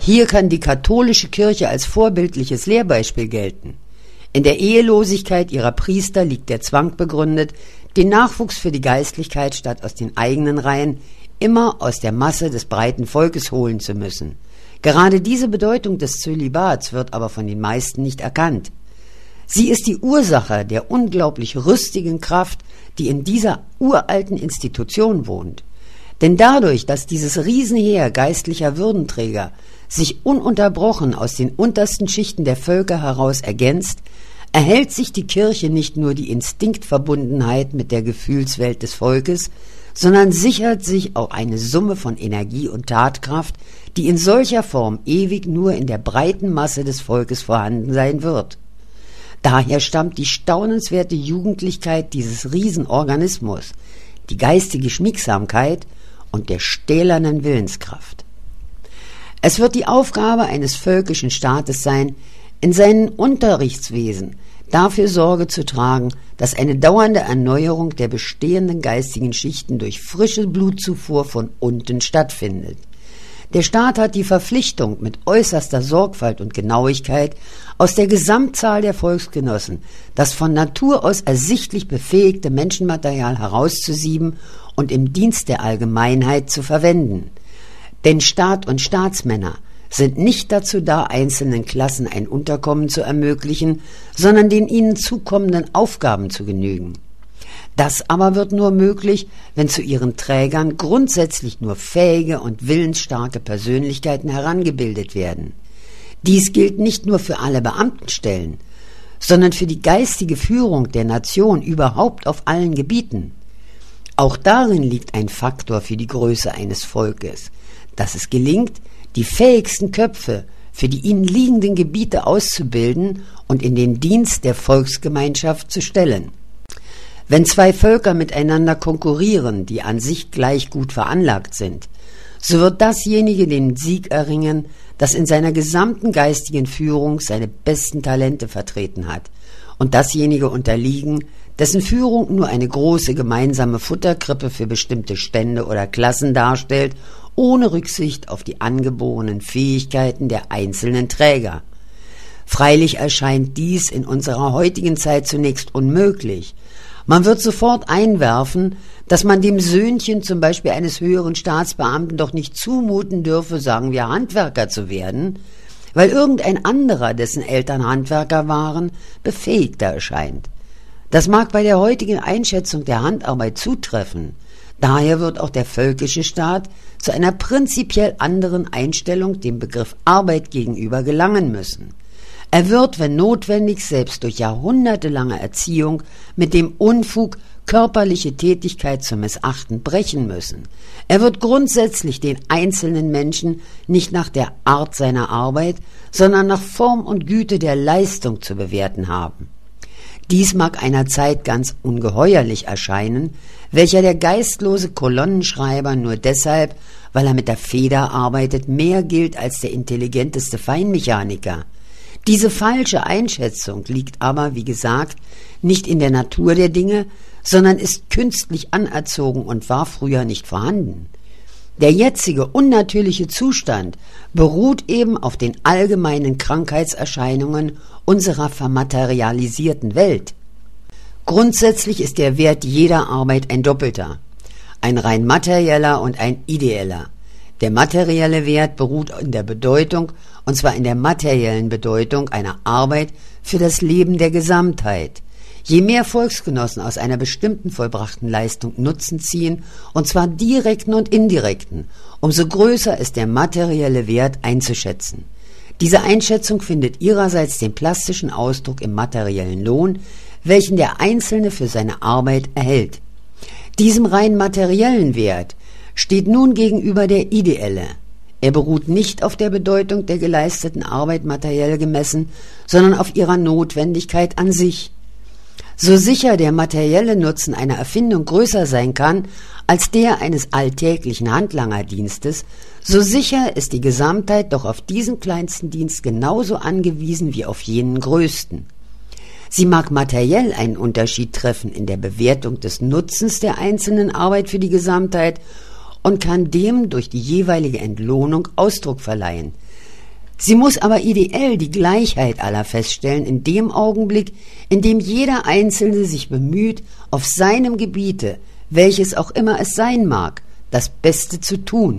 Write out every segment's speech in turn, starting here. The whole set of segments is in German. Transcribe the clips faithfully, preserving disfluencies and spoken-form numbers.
Hier kann die katholische Kirche als vorbildliches Lehrbeispiel gelten. In der Ehelosigkeit ihrer Priester liegt der Zwang begründet, den Nachwuchs für die Geistlichkeit statt aus den eigenen Reihen immer aus der Masse des breiten Volkes holen zu müssen. Gerade diese Bedeutung des Zölibats wird aber von den meisten nicht erkannt. Sie ist die Ursache der unglaublich rüstigen Kraft, die in dieser uralten Institution wohnt. Denn dadurch, dass dieses Riesenheer geistlicher Würdenträger sich ununterbrochen aus den untersten Schichten der Völker heraus ergänzt, erhält sich die Kirche nicht nur die Instinktverbundenheit mit der Gefühlswelt des Volkes, sondern sichert sich auch eine Summe von Energie und Tatkraft, die in solcher Form ewig nur in der breiten Masse des Volkes vorhanden sein wird. Daher stammt die staunenswerte Jugendlichkeit dieses Riesenorganismus, die geistige Schmiegsamkeit und der stählernen Willenskraft. Es wird die Aufgabe eines völkischen Staates sein, in seinem Unterrichtswesen dafür Sorge zu tragen, dass eine dauernde Erneuerung der bestehenden geistigen Schichten durch frische Blutzufuhr von unten stattfindet. Der Staat hat die Verpflichtung, mit äußerster Sorgfalt und Genauigkeit aus der Gesamtzahl der Volksgenossen das von Natur aus ersichtlich befähigte Menschenmaterial herauszusieben und im Dienst der Allgemeinheit zu verwenden. Denn Staat und Staatsmänner sind nicht dazu da, einzelnen Klassen ein Unterkommen zu ermöglichen, sondern den ihnen zukommenden Aufgaben zu genügen. Das aber wird nur möglich, wenn zu ihren Trägern grundsätzlich nur fähige und willensstarke Persönlichkeiten herangebildet werden. Dies gilt nicht nur für alle Beamtenstellen, sondern für die geistige Führung der Nation überhaupt auf allen Gebieten. Auch darin liegt ein Faktor für die Größe eines Volkes, dass es gelingt, die fähigsten Köpfe für die ihnen liegenden Gebiete auszubilden und in den Dienst der Volksgemeinschaft zu stellen. Wenn zwei Völker miteinander konkurrieren, die an sich gleich gut veranlagt sind, so wird dasjenige den Sieg erringen, das in seiner gesamten geistigen Führung seine besten Talente vertreten hat, und dasjenige unterliegen, dessen Führung nur eine große gemeinsame Futterkrippe für bestimmte Stände oder Klassen darstellt, ohne Rücksicht auf die angeborenen Fähigkeiten der einzelnen Träger. Freilich erscheint dies in unserer heutigen Zeit zunächst unmöglich. Man wird sofort einwerfen, dass man dem Söhnchen zum Beispiel eines höheren Staatsbeamten doch nicht zumuten dürfe, sagen wir, Handwerker zu werden, weil irgendein anderer, dessen Eltern Handwerker waren, befähigter erscheint. Das mag bei der heutigen Einschätzung der Handarbeit zutreffen. Daher wird auch der völkische Staat zu einer prinzipiell anderen Einstellung dem Begriff Arbeit gegenüber gelangen müssen. Er wird, wenn notwendig, selbst durch jahrhundertelange Erziehung mit dem Unfug, körperliche Tätigkeit zu missachten, brechen müssen. Er wird grundsätzlich den einzelnen Menschen nicht nach der Art seiner Arbeit, sondern nach Form und Güte der Leistung zu bewerten haben. Dies mag einer Zeit ganz ungeheuerlich erscheinen, welcher der geistlose Kolonnenschreiber nur deshalb, weil er mit der Feder arbeitet, mehr gilt als der intelligenteste Feinmechaniker. Diese falsche Einschätzung liegt aber, wie gesagt, nicht in der Natur der Dinge, sondern ist künstlich anerzogen und war früher nicht vorhanden. Der jetzige unnatürliche Zustand beruht eben auf den allgemeinen Krankheitserscheinungen unserer vermaterialisierten Welt. Grundsätzlich ist der Wert jeder Arbeit ein doppelter, ein rein materieller und ein ideeller. Der materielle Wert beruht in der Bedeutung, und zwar in der materiellen Bedeutung einer Arbeit für das Leben der Gesamtheit. Je mehr Volksgenossen aus einer bestimmten vollbrachten Leistung Nutzen ziehen, und zwar direkten und indirekten, umso größer ist der materielle Wert einzuschätzen. Diese Einschätzung findet ihrerseits den plastischen Ausdruck im materiellen Lohn, welchen der Einzelne für seine Arbeit erhält. Diesem rein materiellen Wert steht nun gegenüber der ideelle. Er beruht nicht auf der Bedeutung der geleisteten Arbeit materiell gemessen, sondern auf ihrer Notwendigkeit an sich. So sicher der materielle Nutzen einer Erfindung größer sein kann als der eines alltäglichen Handlangerdienstes, so sicher ist die Gesamtheit doch auf diesen kleinsten Dienst genauso angewiesen wie auf jenen größten. Sie mag materiell einen Unterschied treffen in der Bewertung des Nutzens der einzelnen Arbeit für die Gesamtheit und kann dem durch die jeweilige Entlohnung Ausdruck verleihen. Sie muss aber ideell die Gleichheit aller feststellen in dem Augenblick, in dem jeder Einzelne sich bemüht, auf seinem Gebiete, welches auch immer es sein mag, das Beste zu tun.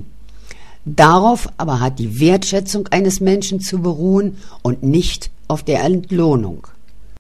Darauf aber hat die Wertschätzung eines Menschen zu beruhen und nicht auf der Entlohnung.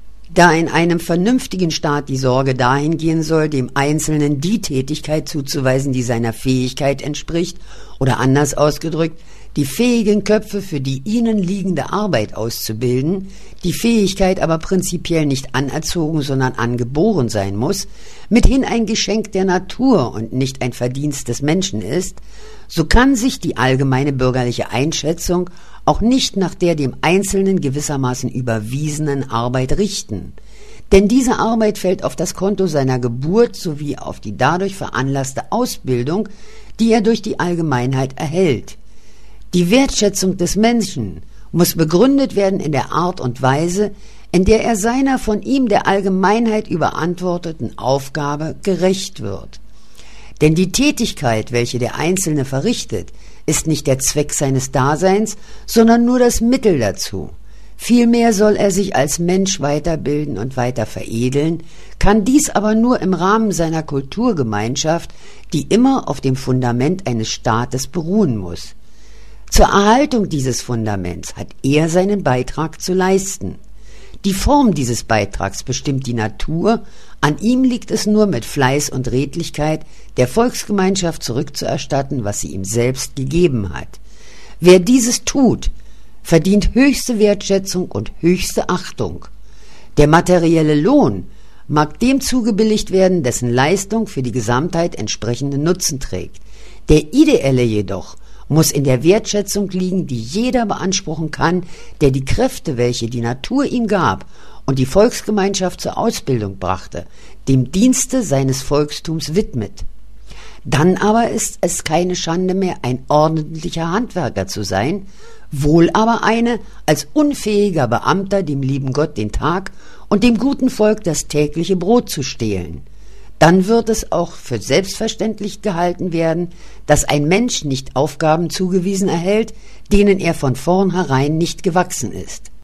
Da in einem vernünftigen Staat die Sorge dahin gehen soll, dem Einzelnen die Tätigkeit zuzuweisen, die seiner Fähigkeit entspricht, oder anders ausgedrückt, die fähigen Köpfe für die ihnen liegende Arbeit auszubilden, die Fähigkeit aber prinzipiell nicht anerzogen, sondern angeboren sein muss, mithin ein Geschenk der Natur und nicht ein Verdienst des Menschen ist, so kann sich die allgemeine bürgerliche Einschätzung auch nicht nach der dem Einzelnen gewissermaßen überwiesenen Arbeit richten. Denn diese Arbeit fällt auf das Konto seiner Geburt sowie auf die dadurch veranlasste Ausbildung, die er durch die Allgemeinheit erhält. Die Wertschätzung des Menschen muss begründet werden in der Art und Weise, in der er seiner von ihm der Allgemeinheit überantworteten Aufgabe gerecht wird. Denn die Tätigkeit, welche der Einzelne verrichtet, ist nicht der Zweck seines Daseins, sondern nur das Mittel dazu. Vielmehr soll er sich als Mensch weiterbilden und weiter veredeln, kann dies aber nur im Rahmen seiner Kulturgemeinschaft, die immer auf dem Fundament eines Staates beruhen muss. Zur Erhaltung dieses Fundaments hat er seinen Beitrag zu leisten. Die Form dieses Beitrags bestimmt die Natur, an ihm liegt es nur mit Fleiß und Redlichkeit der Volksgemeinschaft zurückzuerstatten, was sie ihm selbst gegeben hat. Wer dieses tut, verdient höchste Wertschätzung und höchste Achtung. Der materielle Lohn mag dem zugebilligt werden, dessen Leistung für die Gesamtheit entsprechenden Nutzen trägt. Der ideelle jedoch muss in der Wertschätzung liegen, die jeder beanspruchen kann, der die Kräfte, welche die Natur ihm gab und die Volksgemeinschaft zur Ausbildung brachte, dem Dienste seines Volkstums widmet. Dann aber ist es keine Schande mehr, ein ordentlicher Handwerker zu sein, wohl aber eine, als unfähiger Beamter dem lieben Gott den Tag und dem guten Volk das tägliche Brot zu stehlen. Dann wird es auch für selbstverständlich gehalten werden, dass ein Mensch nicht Aufgaben zugewiesen erhält, denen er von vornherein nicht gewachsen ist.